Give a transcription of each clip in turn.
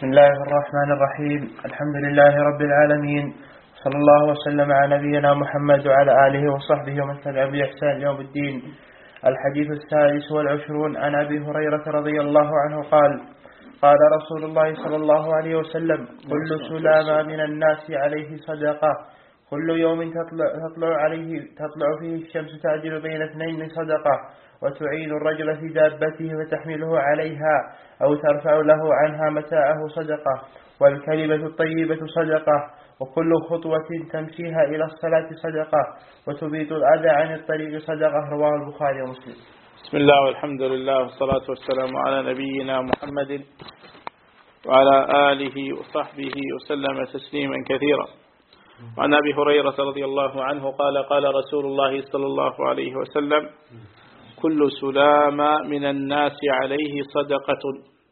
بسم الله الرحمن الرحيم. الحمد لله رب العالمين، صلى الله وسلم على نبينا محمد وعلى آله وصحبه ومن تبعهم بإحسان يوم الدين. الحديث 26 عن أبي هريرة رضي الله عنه قال: قال رسول الله صلى الله عليه وسلم: كل سلام من الناس عليه صدقة، كل يوم تطلع فيه الشمس تعدل بين اثنين صدقة، وتعين الرجل في دابته فتحمله عليها أو ترفع له عنها متاعه صدقة، والكلمة الطيبة صدقة، وكل خطوة تمشيها إلى الصلاة صدقة، وتبيد الأذى عن الطريق صدقة. رواه البخاري ومسلم. بسم الله والحمد لله والصلاة والسلام على نبينا محمد وعلى آله وصحبه وسلم تسليما كثيرا. وعن أبي هريرة رضي الله عنه قال: قال رسول الله صلى الله عليه وسلم: كل سلامة من الناس عليه صدقة.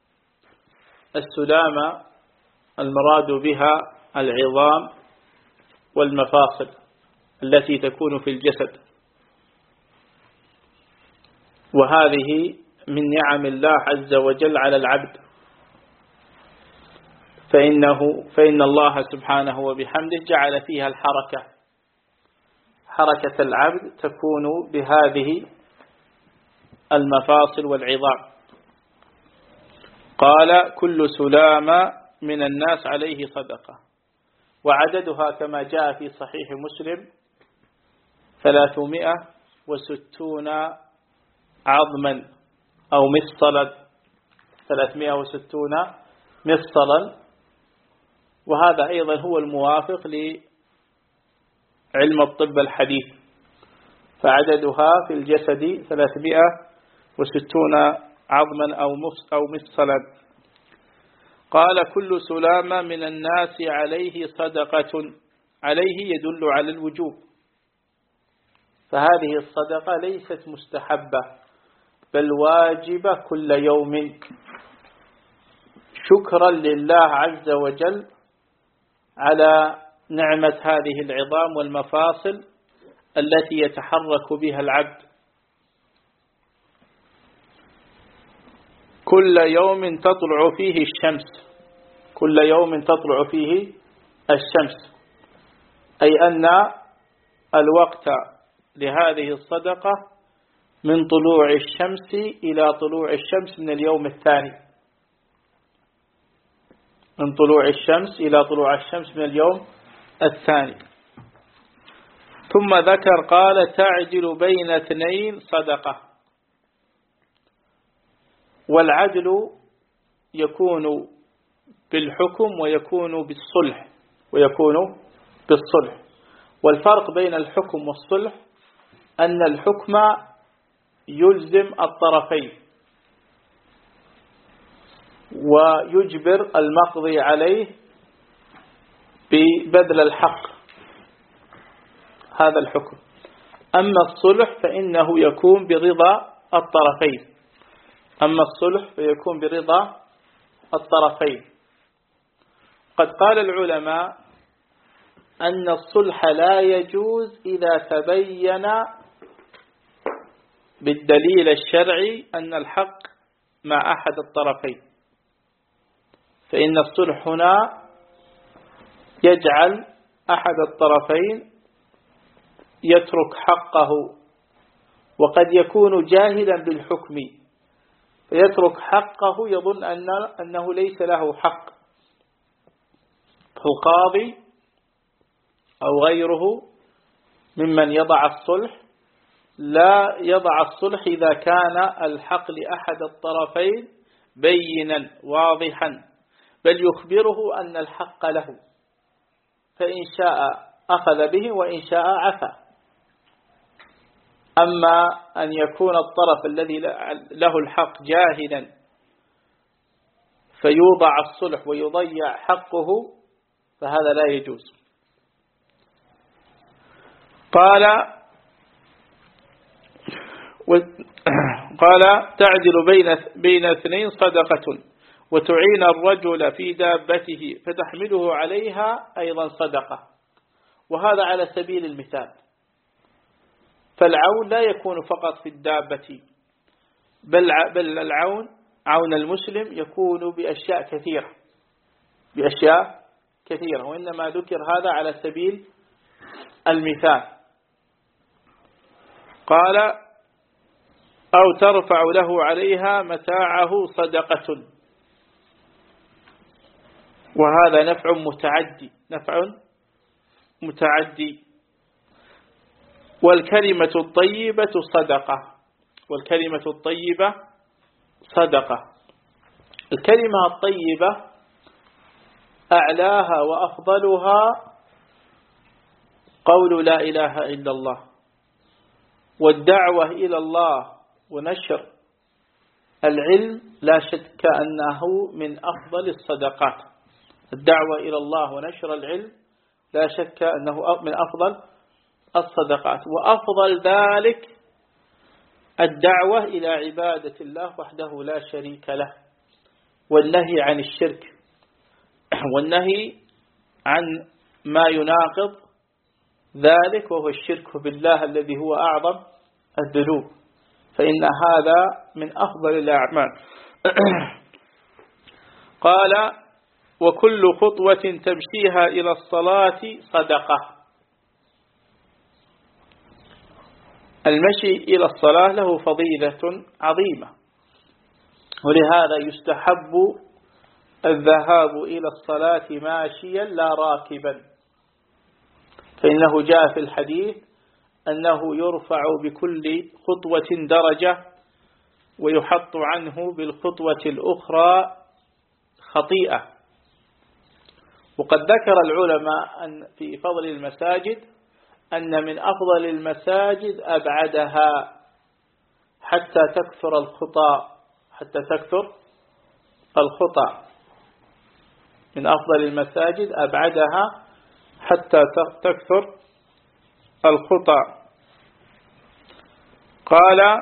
السلامة المراد بها العظام والمفاصل التي تكون في الجسد، وهذه من نعم الله عز وجل على العبد، فإن الله سبحانه وبحمده جعل فيها الحركة. حركة العبد تكون بهذه المفاصل والعظام. قال: كل سلامة من الناس عليه صدقة، وعددها كما جاء في صحيح مسلم 360 عظما أو مفصلا، 360 مفصلا، وهذا أيضا هو الموافق لعلم الطب الحديث، فعددها في الجسد 360 عظما أو مفصلا. قال: كل سلامة من الناس عليه صدقة. عليه يدل على الوجوب، فهذه الصدقة ليست مستحبة بل واجبة كل يوم، شكرا لله عز وجل على نعمة هذه العظام والمفاصل التي يتحرك بها العبد. كل يوم تطلع فيه الشمس، كل يوم تطلع فيه الشمس، أي أن الوقت لهذه الصدقة من طلوع الشمس إلى طلوع الشمس من اليوم الثاني، من طلوع الشمس إلى طلوع الشمس من اليوم الثاني. ثم ذكر قال: تعدل بين اثنين صدقة. والعدل يكون بالحكم ويكون بالصلح، والفرق بين الحكم والصلح أن الحكم يلزم الطرفين ويجبر المقضي عليه ببذل الحق، هذا الحكم. أما الصلح فإنه يكون برضا الطرفين، قد قال العلماء أن الصلح لا يجوز إذا تبين بالدليل الشرعي أن الحق مع أحد الطرفين، فإن الصلح هنا يجعل أحد الطرفين يترك حقه، وقد يكون جاهلا بالحكم فيترك حقه يظن أنه ليس له حق. القاضي أو غيره ممن يضع الصلح لا يضع الصلح إذا كان الحق لأحد الطرفين بينا واضحا، بل يخبره أن الحق له، فإن شاء أخذ به وإن شاء عفا. أما أن يكون الطرف الذي له الحق جاهلا فيوضع الصلح ويضيع حقه فهذا لا يجوز. قال: تعدل بين اثنين صدقة، وتعين الرجل في دابته فتحمله عليها أيضا صدقة. وهذا على سبيل المثال، فالعون لا يكون فقط في الدابة، بل العون، عون المسلم، يكون بأشياء كثيرة. بأشياء كثيرة، وإنما ذكر هذا على سبيل المثال. قال أو ترفع له عليها متاعه صدقة، وهذا نفع متعدي. والكلمة الطيبة صدقة. الكلمة الطيبة أعلاها وأفضلها قول لا إله إلا الله، والدعوة إلى الله ونشر العلم لا شك أنه من أفضل الصدقات. الدعوة إلى الله ونشر العلم لا شك أنه من أفضل الصدقات، وأفضل ذلك الدعوة إلى عبادة الله وحده لا شريك له، والنهي عن الشرك، والنهي عن ما يناقض ذلك وهو الشرك بالله الذي هو أعظم الذنوب، فإن هذا من أفضل الأعمال. قال وكل خطوة تمشيها إلى الصلاة صدقة. المشي إلى الصلاة له فضيلة عظيمة، ولهذا يستحب الذهاب إلى الصلاة ماشيا لا راكبا، فإنه جاء في الحديث أنه يرفع بكل خطوة درجة، ويحط عنه بالخطوة الأخرى خطيئة. وقد ذكر العلماء أن في فضل المساجد أن من أفضل المساجد أبعدها حتى تكثر الخطى، من أفضل المساجد أبعدها حتى تكثر الخطى. قال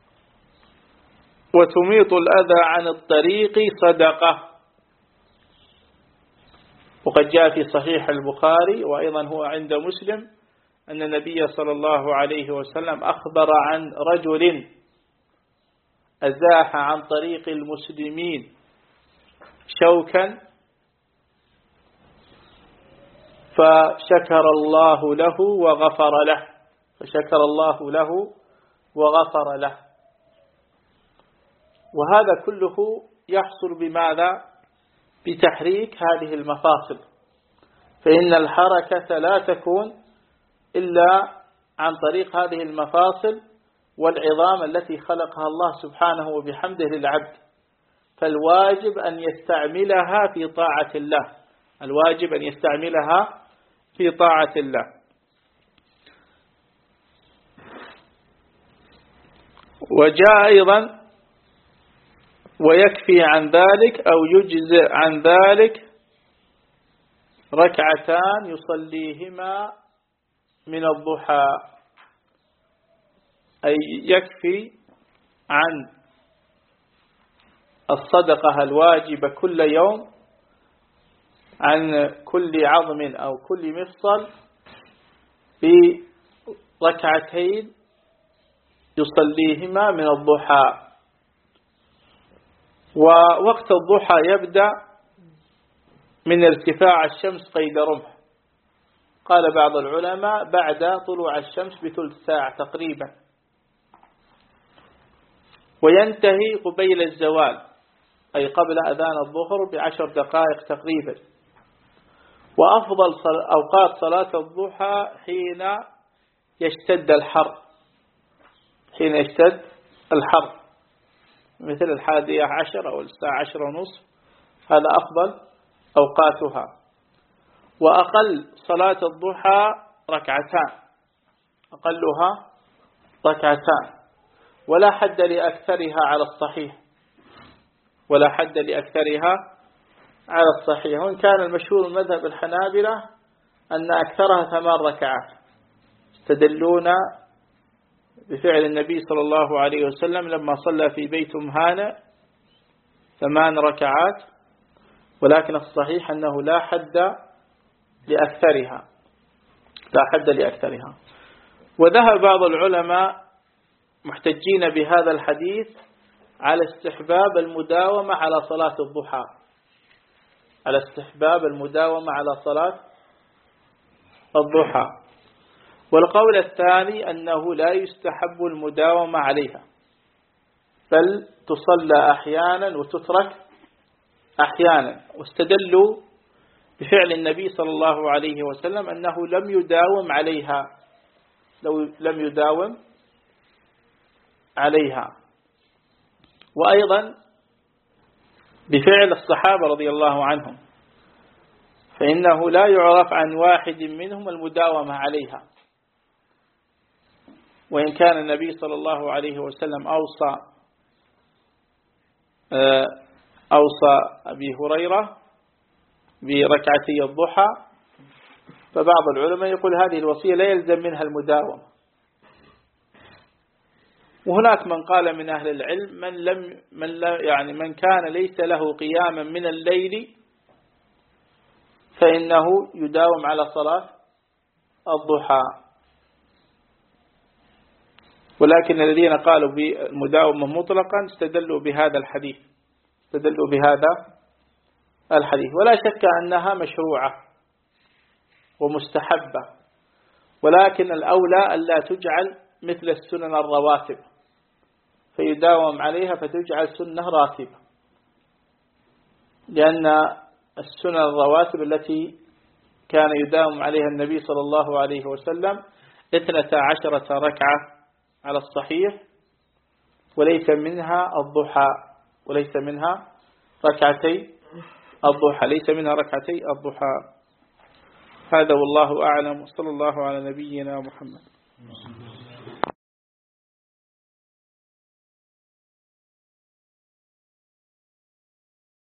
وتميط الأذى عن الطريق صدقة. وقد جاء في صحيح البخاري وأيضا هو عند مسلم أن النبي صلى الله عليه وسلم أخبر عن رجل أزاح عن طريق المسلمين شوكا فشكر الله له وغفر له. وهذا كله يحصل بماذا؟ بتحريك هذه المفاصل، فإن الحركة لا تكون إلا عن طريق هذه المفاصل والعظام التي خلقها الله سبحانه وبحمده للعبد، فالواجب أن يستعملها في طاعة الله. وجاء أيضا ويكفي عن ذلك أو يجزئ عن ذلك ركعتان يصليهما من الضحى، أي يكفي عن الصدقة الواجبة كل يوم عن كل عظم أو كل مفصل بركعتين يصليهما من الضحى. ووقت الضحى يبدأ من ارتفاع الشمس قيد رمح، قال بعض العلماء بعد طلوع الشمس بثلث ساعة تقريبا، وينتهي قبيل الزوال أي قبل أذان الظهر ب10 دقائق تقريبا. وأفضل أوقات صلاة الضحى حين يشتد الحر مثل 11 أو 11:30، هذا أفضل أوقاتها. وأقل صلاة الضحى أقلها ركعتان، ولا حد لأكثرها على الصحيح، وإن كان المشهور مذهب الحنابلة أن أكثرها 8 ركعات، استدلون بفعل النبي صلى الله عليه وسلم لما صلى في بيت مهانة 8 ركعات، ولكن الصحيح أنه لا حد لأكثرها. وذهب بعض العلماء محتجين بهذا الحديث على استحباب المداومة على صلاة الضحى، على استحباب المداومة على صلاة الضحى. والقول الثاني أنه لا يستحب المداومة عليها، بل تصلى أحيانا وتترك أحيانا، واستدلوا بفعل النبي صلى الله عليه وسلم أنه لم يداوم عليها، لم يداوم عليها. وأيضا بفعل الصحابة رضي الله عنهم، فإنه لا يعرف عن واحد منهم المداومة عليها، وإن كان النبي صلى الله عليه وسلم أوصى أبي هريرة بركعتي الضحى، فبعض العلماء يقول هذه الوصية لا يلزم منها المداومة. وهناك من قال من أهل العلم من كان ليس له قياما من الليل فإنه يداوم على صلاة الضحى. ولكن الذين قالوا بالمداومة مطلقا استدلوا بهذا الحديث، ولا شك أنها مشروعة ومستحبة، ولكن الأولى ألا تجعل مثل السنن الرواتب فيداوم عليها فتجعل سنة راتبة، لأن السنن الرواتب التي كان يداوم عليها النبي صلى الله عليه وسلم 12 ركعة على الصحيح، وليس منها ركعتي الضحى. هذا والله أعلم، وصلى الله على نبينا محمد.